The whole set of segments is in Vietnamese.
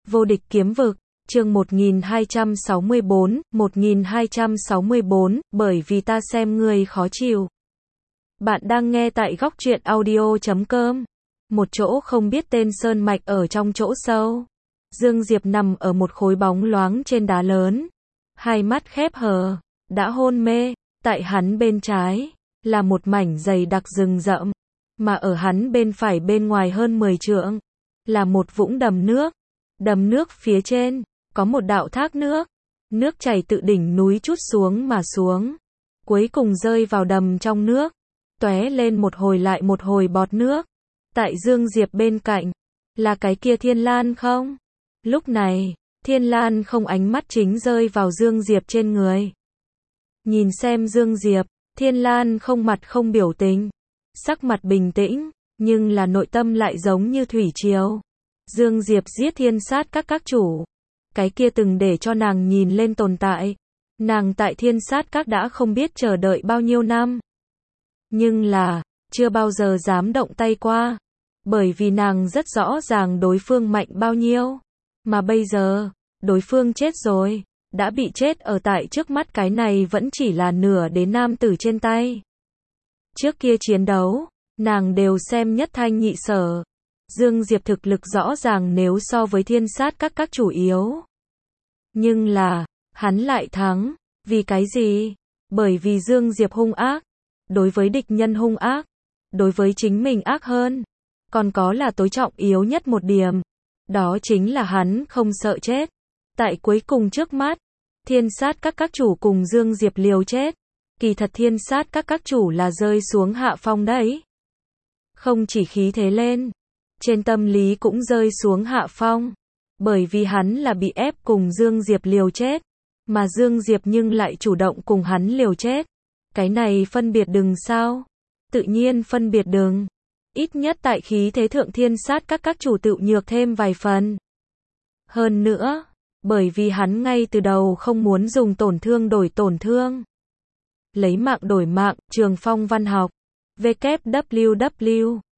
Vô địch kiếm vực, chương 1264, bởi vì ta xem ngươi khó chịu. Bạn đang nghe tại góc truyện audio.com. Một chỗ không biết tên sơn mạch ở trong chỗ sâu. Dương Diệp nằm ở một khối bóng loáng trên đá lớn. Hai mắt khép hờ, đã hôn mê. Tại hắn bên trái, là một mảnh dày đặc rừng rậm. Mà ở hắn bên phải bên ngoài hơn 10 trượng, là một vũng đầm nước. Đầm nước phía trên, có một đạo thác nước. Nước chảy tự đỉnh núi trút xuống mà xuống. Cuối cùng rơi vào đầm trong nước. Tóe lên một hồi lại một hồi bọt nước. Tại Dương Diệp bên cạnh, là cái kia Thiên Lan không? Lúc này, Thiên Lan không ánh mắt chính rơi vào Dương Diệp trên người. Nhìn xem Dương Diệp, Thiên Lan không mặt không biểu tình. Sắc mặt bình tĩnh, nhưng là nội tâm lại giống như thủy triều. Dương Diệp giết thiên sát các chủ. Cái kia từng để cho nàng nhìn lên tồn tại. Nàng tại thiên sát các đã không biết chờ đợi bao nhiêu năm. Nhưng là, chưa bao giờ dám động tay qua. Bởi vì nàng rất rõ ràng đối phương mạnh bao nhiêu. Mà bây giờ, đối phương chết rồi. Đã bị chết ở tại trước mắt, cái này vẫn chỉ là nửa đến nam tử trên tay. Trước kia chiến đấu, nàng đều xem nhất thanh nhị sở. Dương Diệp thực lực rõ ràng nếu so với thiên sát các chủ yếu. Nhưng là, hắn lại thắng. Vì cái gì? Bởi vì Dương Diệp hung ác. Đối với địch nhân hung ác. Đối với chính mình ác hơn. Còn có là tối trọng yếu nhất một điểm. Đó chính là hắn không sợ chết. Tại cuối cùng trước mắt, thiên sát các chủ cùng Dương Diệp liều chết. Kỳ thật thiên sát các chủ là rơi xuống hạ phong đấy. Không chỉ khí thế lên, trên tâm lý cũng rơi xuống hạ phong. Bởi vì hắn là bị ép cùng Dương Diệp liều chết. Mà Dương Diệp nhưng lại chủ động cùng hắn liều chết. Cái này phân biệt đừng sao? Tự nhiên phân biệt đừng. Ít nhất tại khí thế thượng thiên sát các chủ tự nhược thêm vài phần. Hơn nữa, bởi vì hắn ngay từ đầu không muốn dùng tổn thương đổi tổn thương. Lấy mạng đổi mạng, Trường Phong Văn học. www,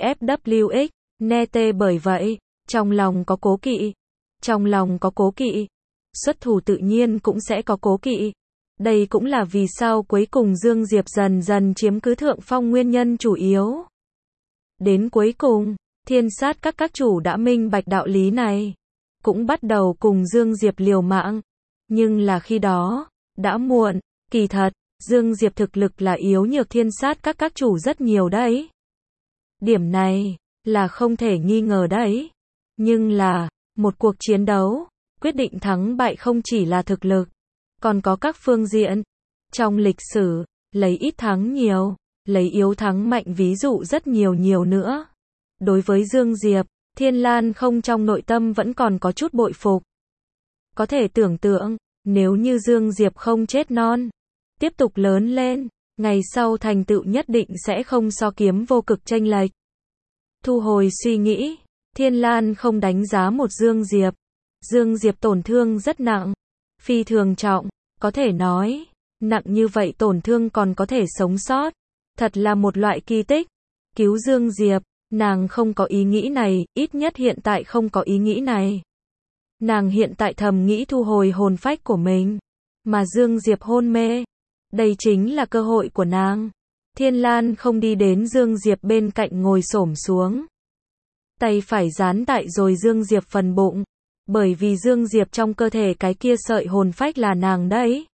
CFWX, Nete bởi vậy, trong lòng có cố kỵ. Trong lòng có cố kỵ. Xuất thủ tự nhiên cũng sẽ có cố kỵ. Đây cũng là vì sao cuối cùng Dương Diệp dần dần chiếm cứ thượng phong nguyên nhân chủ yếu. Đến cuối cùng, thiên sát các chủ đã minh bạch đạo lý này. Cũng bắt đầu cùng Dương Diệp liều mạng. Nhưng là khi đó, đã muộn. Kỳ thật, Dương Diệp thực lực là yếu nhược thiên sát các chủ rất nhiều đấy. Điểm này, là không thể nghi ngờ đấy. Nhưng là, một cuộc chiến đấu, quyết định thắng bại không chỉ là thực lực. Còn có các phương diện. Trong lịch sử, lấy ít thắng nhiều, lấy yếu thắng mạnh ví dụ rất nhiều nữa. Đối với Dương Diệp, Thiên Lan không trong nội tâm vẫn còn có chút bội phục. Có thể tưởng tượng, nếu như Dương Diệp không chết non, tiếp tục lớn lên, ngày sau thành tựu nhất định sẽ không so kiếm vô cực chênh lệch. Thu hồi suy nghĩ, Thiên Lan không đánh giá một Dương Diệp. Dương Diệp tổn thương rất nặng, phi thường trọng, có thể nói, nặng như vậy tổn thương còn có thể sống sót. Thật là một loại kỳ tích. Cứu Dương Diệp, nàng không có ý nghĩ này, ít nhất hiện tại không có ý nghĩ này. Nàng hiện tại thầm nghĩ thu hồi hồn phách của mình. Mà Dương Diệp hôn mê. Đây chính là cơ hội của nàng. Thiên Lan không đi đến Dương Diệp bên cạnh ngồi xổm xuống. Tay phải dán tại rồi Dương Diệp phần bụng. Bởi vì Dương Diệp trong cơ thể cái kia sợi hồn phách là nàng đấy.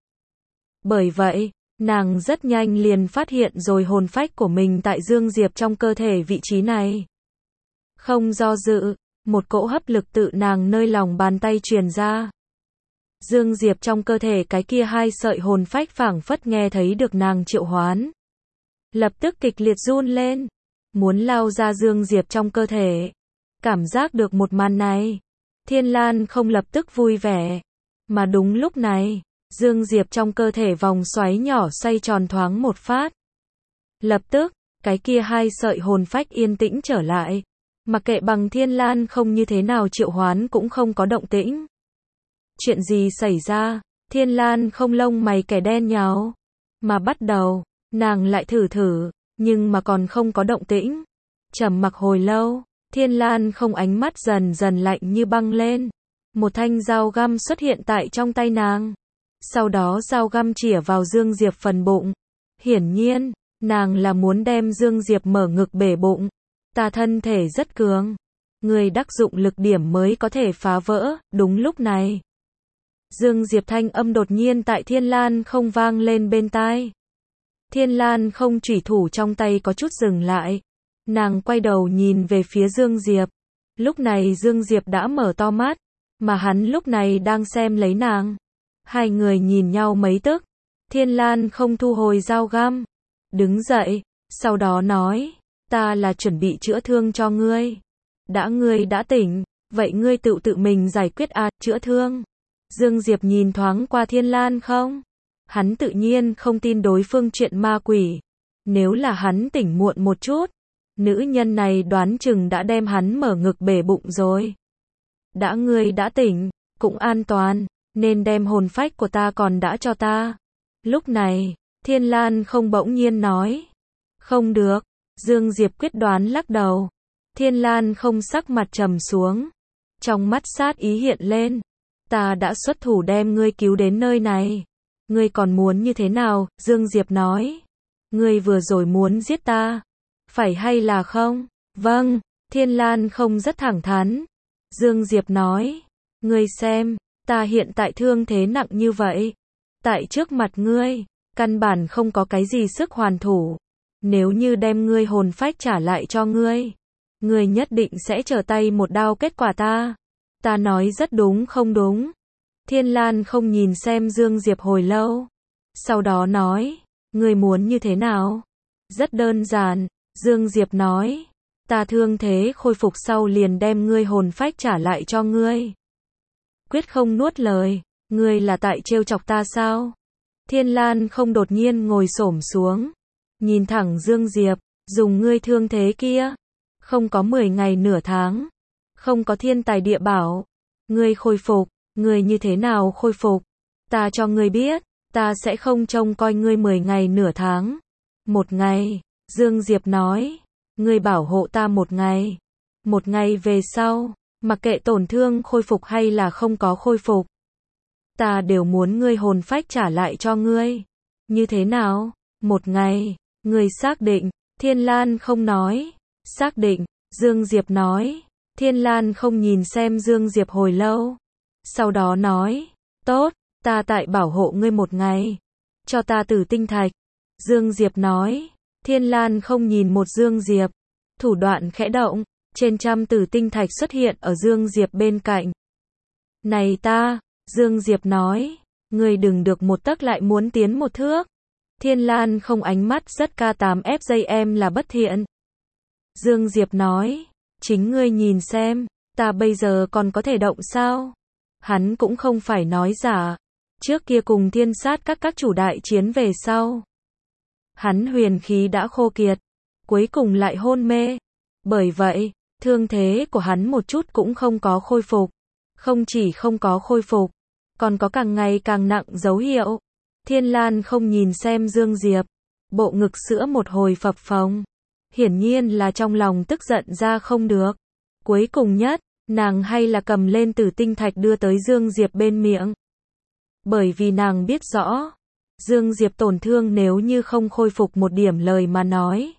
Bởi vậy, nàng rất nhanh liền phát hiện rồi hồn phách của mình tại Dương Diệp trong cơ thể vị trí này. Không do dự, một cỗ hấp lực tự nàng nơi lòng bàn tay truyền ra. Dương Diệp trong cơ thể cái kia hai sợi hồn phách phảng phất nghe thấy được nàng triệu hoán. Lập tức kịch liệt run lên. Muốn lao ra Dương Diệp trong cơ thể. Cảm giác được một màn này. Thiên Lan không lập tức vui vẻ. Mà đúng lúc này, Dương Diệp trong cơ thể vòng xoáy nhỏ xoay tròn thoáng một phát. Lập tức, cái kia hai sợi hồn phách yên tĩnh trở lại. Mặc kệ bằng Thiên Lan không như thế nào triệu hoán cũng không có động tĩnh. Chuyện gì xảy ra? Thiên Lan không lông mày kẻ đen nháo. Mà bắt đầu, nàng lại thử, nhưng mà còn không có động tĩnh. Trầm mặc hồi lâu, Thiên Lan không ánh mắt dần dần lạnh như băng lên. Một thanh dao găm xuất hiện tại trong tay nàng. Sau đó dao găm chĩa vào Dương Diệp phần bụng. Hiển nhiên, nàng là muốn đem Dương Diệp mở ngực bể bụng. Ta thân thể rất cường. Người đắc dụng lực điểm mới có thể phá vỡ. Đúng lúc này, Dương Diệp thanh âm đột nhiên tại Thiên Lan không vang lên bên tai. Thiên Lan không chủy thủ trong tay có chút dừng lại. Nàng quay đầu nhìn về phía Dương Diệp. Lúc này Dương Diệp đã mở to mắt, mà hắn lúc này đang xem lấy nàng. Hai người nhìn nhau mấy tức. Thiên Lan không thu hồi dao găm, đứng dậy, sau đó nói, ta là chuẩn bị chữa thương cho ngươi. Ngươi đã tỉnh, vậy ngươi tự mình giải quyết chữa thương. Dương Diệp nhìn thoáng qua Thiên Lan không? Hắn tự nhiên không tin đối phương chuyện ma quỷ. Nếu là hắn tỉnh muộn một chút, nữ nhân này đoán chừng đã đem hắn mở ngực bể bụng rồi. Ngươi đã tỉnh, cũng an toàn, nên đem hồn phách của ta còn đã cho ta. Lúc này, Thiên Lan không bỗng nhiên nói. Không được, Dương Diệp quyết đoán lắc đầu. Thiên Lan không sắc mặt trầm xuống. Trong mắt sát ý hiện lên. Ta đã xuất thủ đem ngươi cứu đến nơi này. Ngươi còn muốn như thế nào? Dương Diệp nói. Ngươi vừa rồi muốn giết ta. Phải hay là không? Vâng, Thiên Lan không rất thẳng thắn. Dương Diệp nói. Ngươi xem, ta hiện tại thương thế nặng như vậy. Tại trước mặt ngươi, căn bản không có cái gì sức hoàn thủ. Nếu như đem ngươi hồn phách trả lại cho ngươi, ngươi nhất định sẽ trở tay một đao kết quả ta. Ta nói rất đúng không đúng? Thiên Lan không nhìn xem Dương Diệp hồi lâu. Sau đó nói, ngươi muốn như thế nào? Rất đơn giản, Dương Diệp nói. Ta thương thế khôi phục sau liền đem ngươi hồn phách trả lại cho ngươi. Quyết không nuốt lời, ngươi là tại trêu chọc ta sao? Thiên Lan không đột nhiên ngồi xổm xuống, nhìn thẳng Dương Diệp, dùng ngươi thương thế kia, không có 10 ngày nửa tháng, không có thiên tài địa bảo, ngươi khôi phục, ngươi như thế nào khôi phục? Ta cho ngươi biết, ta sẽ không trông coi ngươi 10 ngày nửa tháng. Một ngày, Dương Diệp nói, ngươi bảo hộ ta một ngày. Một ngày về sau, mặc kệ tổn thương khôi phục hay là không có khôi phục, ta đều muốn ngươi hồn phách trả lại cho ngươi. Như thế nào? Một ngày, ngươi xác định? Thiên Lan không nói. Xác định, Dương Diệp nói. Thiên Lan không nhìn xem Dương Diệp hồi lâu. Sau đó nói, tốt, ta tại bảo hộ ngươi một ngày. Cho ta tử tinh thạch. Dương Diệp nói. Thiên Lan không nhìn một Dương Diệp. Thủ đoạn khẽ động, trên trăm tử tinh thạch xuất hiện ở Dương Diệp bên cạnh. Này ta, Dương Diệp nói, ngươi đừng được một tấc lại muốn tiến một thước. Thiên Lan không ánh mắt rất K8FJ là bất thiện. Dương Diệp nói, chính ngươi nhìn xem, ta bây giờ còn có thể động sao? Hắn cũng không phải nói giả. Trước kia cùng thiên sát các chủ đại chiến về sau, hắn huyền khí đã khô kiệt, cuối cùng lại hôn mê. Bởi vậy, thương thế của hắn một chút cũng không có khôi phục. Không chỉ không có khôi phục, còn có càng ngày càng nặng dấu hiệu. Thiên Lan không nhìn xem Dương Diệp, bộ ngực sữa một hồi phập phồng. Hiển nhiên là trong lòng tức giận ra không được. Cuối cùng nhất, nàng hay là cầm lên tử tinh thạch đưa tới Dương Diệp bên miệng. Bởi vì nàng biết rõ, Dương Diệp tổn thương nếu như không khôi phục một điểm lời mà nói,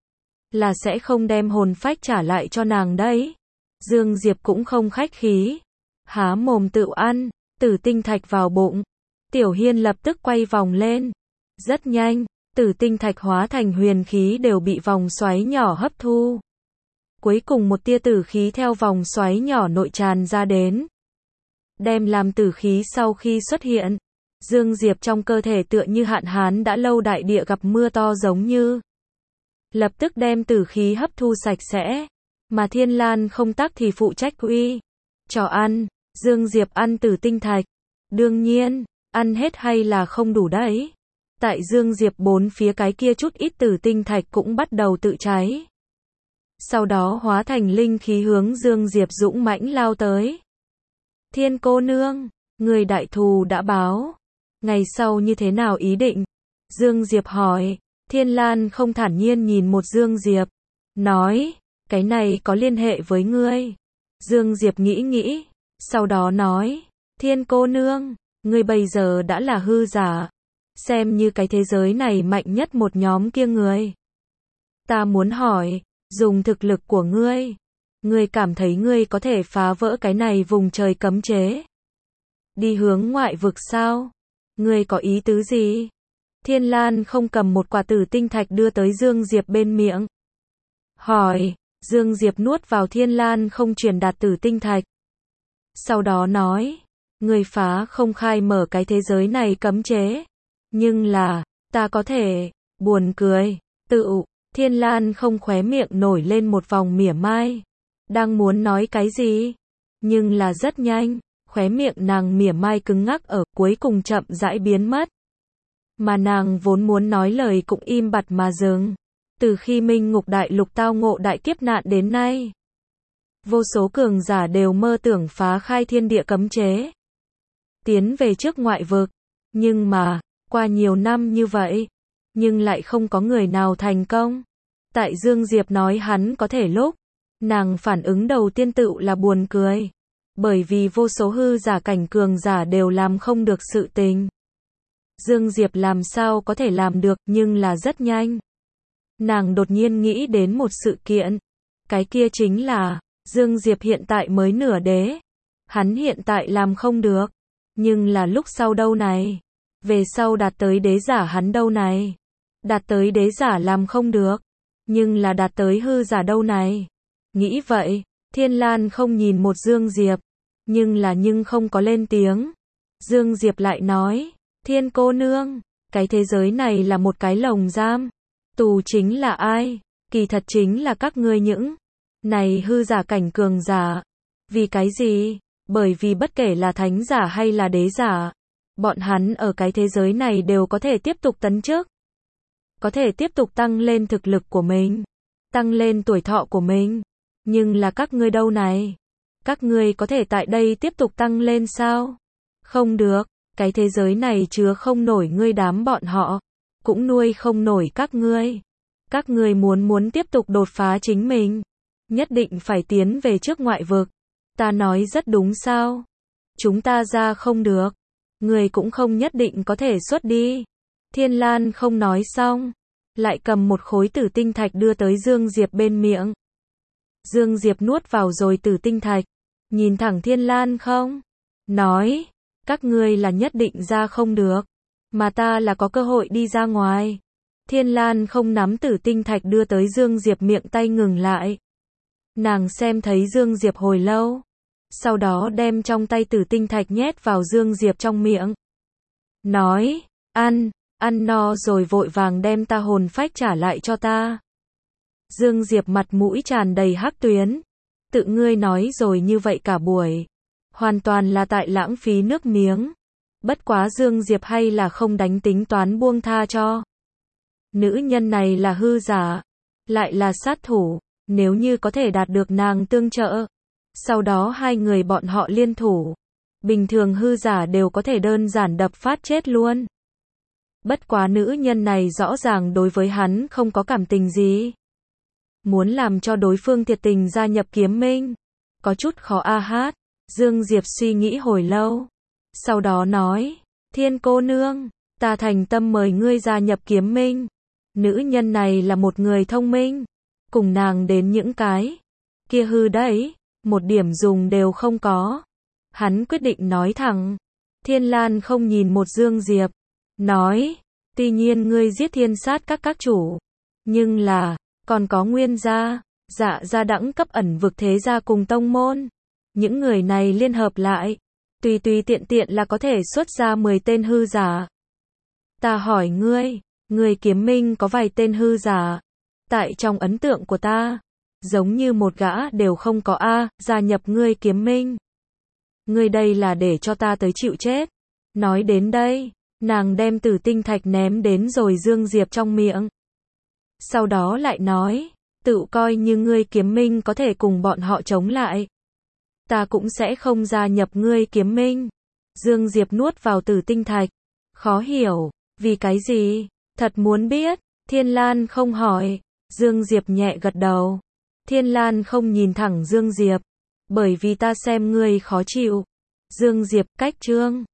là sẽ không đem hồn phách trả lại cho nàng đấy. Dương Diệp cũng không khách khí, há mồm tự ăn, tử tinh thạch vào bụng. Tiểu Hiên lập tức quay vòng lên. Rất nhanh, tử tinh thạch hóa thành huyền khí đều bị vòng xoáy nhỏ hấp thu. Cuối cùng một tia tử khí theo vòng xoáy nhỏ nội tràn ra đến. Đem làm tử khí sau khi xuất hiện, Dương Diệp trong cơ thể tựa như hạn hán đã lâu đại địa gặp mưa to giống như. Lập tức đem tử khí hấp thu sạch sẽ. Mà Thiên Lan không tắc thì phụ trách uy cho ăn. Dương Diệp ăn tử tinh thạch. Đương nhiên, ăn hết hay là không đủ đấy. Tại Dương Diệp bốn phía cái kia chút ít tử tinh thạch cũng bắt đầu tự cháy. Sau đó hóa thành linh khí hướng Dương Diệp dũng mãnh lao tới. Thiên cô nương, người đại thù đã báo. Ngày sau như thế nào ý định? Dương Diệp hỏi. Thiên Lan không thản nhiên nhìn một Dương Diệp. Nói, cái này có liên hệ với ngươi. Dương Diệp nghĩ nghĩ. Sau đó nói, Thiên cô nương, ngươi bây giờ đã là hư giả, xem như cái thế giới này mạnh nhất một nhóm kia người. Ta muốn hỏi, dùng thực lực của ngươi cảm thấy ngươi có thể phá vỡ cái này vùng trời cấm chế, đi hướng ngoại vực sao? Ngươi có ý tứ gì? Thiên Lan không cầm một quả tử tinh thạch đưa tới Dương Diệp bên miệng. Hỏi, Dương Diệp nuốt vào Thiên Lan không truyền đạt tử tinh thạch. Sau đó nói, ngươi phá không khai mở cái thế giới này cấm chế. Nhưng là, ta có thể, buồn cười, Thiên Lan không khóe miệng nổi lên một vòng mỉa mai. Đang muốn nói cái gì? Nhưng là rất nhanh, khóe miệng nàng mỉa mai cứng ngắc ở cuối cùng chậm rãi biến mất. Mà nàng vốn muốn nói lời cũng im bặt mà dừng. Từ khi Minh Ngục Đại Lục tao ngộ đại kiếp nạn đến nay, vô số cường giả đều mơ tưởng phá khai thiên địa cấm chế, tiến về trước ngoại vực. Nhưng mà, qua nhiều năm như vậy, nhưng lại không có người nào thành công. Tại Dương Diệp nói hắn có thể lúc, nàng phản ứng đầu tiên tựu là buồn cười. Bởi vì vô số hư giả cảnh cường giả đều làm không được sự tình. Dương Diệp làm sao có thể làm được, nhưng là rất nhanh. Nàng đột nhiên nghĩ đến một sự kiện. Cái kia chính là, Dương Diệp hiện tại mới nửa đế. Hắn hiện tại làm không được. Nhưng là lúc sau đâu này? Về sau đạt tới đế giả hắn đâu này? Đạt tới đế giả làm không được. Nhưng là đạt tới hư giả đâu này? Nghĩ vậy, Thiên Lan không nhìn một Dương Diệp. Nhưng không có lên tiếng. Dương Diệp lại nói, Thiên cô nương, cái thế giới này là một cái lồng giam. Tù chính là ai? Kỳ thật chính là các ngươi những này hư giả cảnh cường giả. Vì cái gì? Bởi vì bất kể là thánh giả hay là đế giả, bọn hắn ở cái thế giới này đều có thể tiếp tục tấn chức. Có thể tiếp tục tăng lên thực lực của mình, tăng lên tuổi thọ của mình. Nhưng là các ngươi đâu này? Các ngươi có thể tại đây tiếp tục tăng lên sao? Không được, cái thế giới này chứa không nổi ngươi đám bọn họ, cũng nuôi không nổi các ngươi. Các ngươi muốn tiếp tục đột phá chính mình, nhất định phải tiến về trước ngoại vực. Ta nói rất đúng sao? Chúng ta ra không được, ngươi cũng không nhất định có thể xuất đi. Thiên Lan không nói xong, lại cầm một khối tử tinh thạch đưa tới Dương Diệp bên miệng. Dương Diệp nuốt vào rồi tử tinh thạch, nhìn thẳng Thiên Lan không, nói, các ngươi là nhất định ra không được, mà ta là có cơ hội đi ra ngoài. Thiên Lan không nắm tử tinh thạch đưa tới Dương Diệp miệng tay ngừng lại. Nàng xem thấy Dương Diệp hồi lâu, sau đó đem trong tay tử tinh thạch nhét vào Dương Diệp trong miệng. Nói, ăn no rồi vội vàng đem ta hồn phách trả lại cho ta. Dương Diệp mặt mũi tràn đầy hắc tuyến. Tự ngươi nói rồi như vậy cả buổi. Hoàn toàn là tại lãng phí nước miếng. Bất quá Dương Diệp hay là không đánh tính toán buông tha cho. Nữ nhân này là hư giả, lại là sát thủ. Nếu như có thể đạt được nàng tương trợ, sau đó hai người bọn họ liên thủ, bình thường hư giả đều có thể đơn giản đập phát chết luôn. Bất quá nữ nhân này rõ ràng đối với hắn không có cảm tình gì. Muốn làm cho đối phương thiệt tình gia nhập kiếm minh, có chút khó a hát. Dương Diệp suy nghĩ hồi lâu, sau đó nói, Thiên cô nương, ta thành tâm mời ngươi gia nhập kiếm minh. Nữ nhân này là một người thông minh, cùng nàng đến những cái kia hư đấy, một điểm dùng đều không có. Hắn quyết định nói thẳng. Thiên Lan không nhìn một Dương Diệp, nói, tuy nhiên ngươi giết thiên sát các chủ, nhưng là, còn có Nguyên gia, Dạ gia đẳng cấp ẩn vực thế gia cùng tông môn. Những người này liên hợp lại, tùy tiện là có thể xuất ra 10 tên hư giả. Ta hỏi ngươi kiếm minh có vài tên hư giả. Tại trong ấn tượng của ta, giống như một gã đều không có a, gia nhập ngươi kiếm minh. Ngươi đây là để cho ta tới chịu chết. Nói đến đây, nàng đem tử tinh thạch ném đến rồi Dương Diệp trong miệng. Sau đó lại nói, tự coi như ngươi kiếm minh có thể cùng bọn họ chống lại, ta cũng sẽ không gia nhập ngươi kiếm minh. Dương Diệp nuốt vào tử tinh thạch, khó hiểu, vì cái gì? Thật muốn biết. Thiên Lan không hỏi. Dương Diệp nhẹ gật đầu. Thiên Lan không nhìn thẳng Dương Diệp, Bởi vì ta xem ngươi khó chịu. Dương Diệp, cách chương.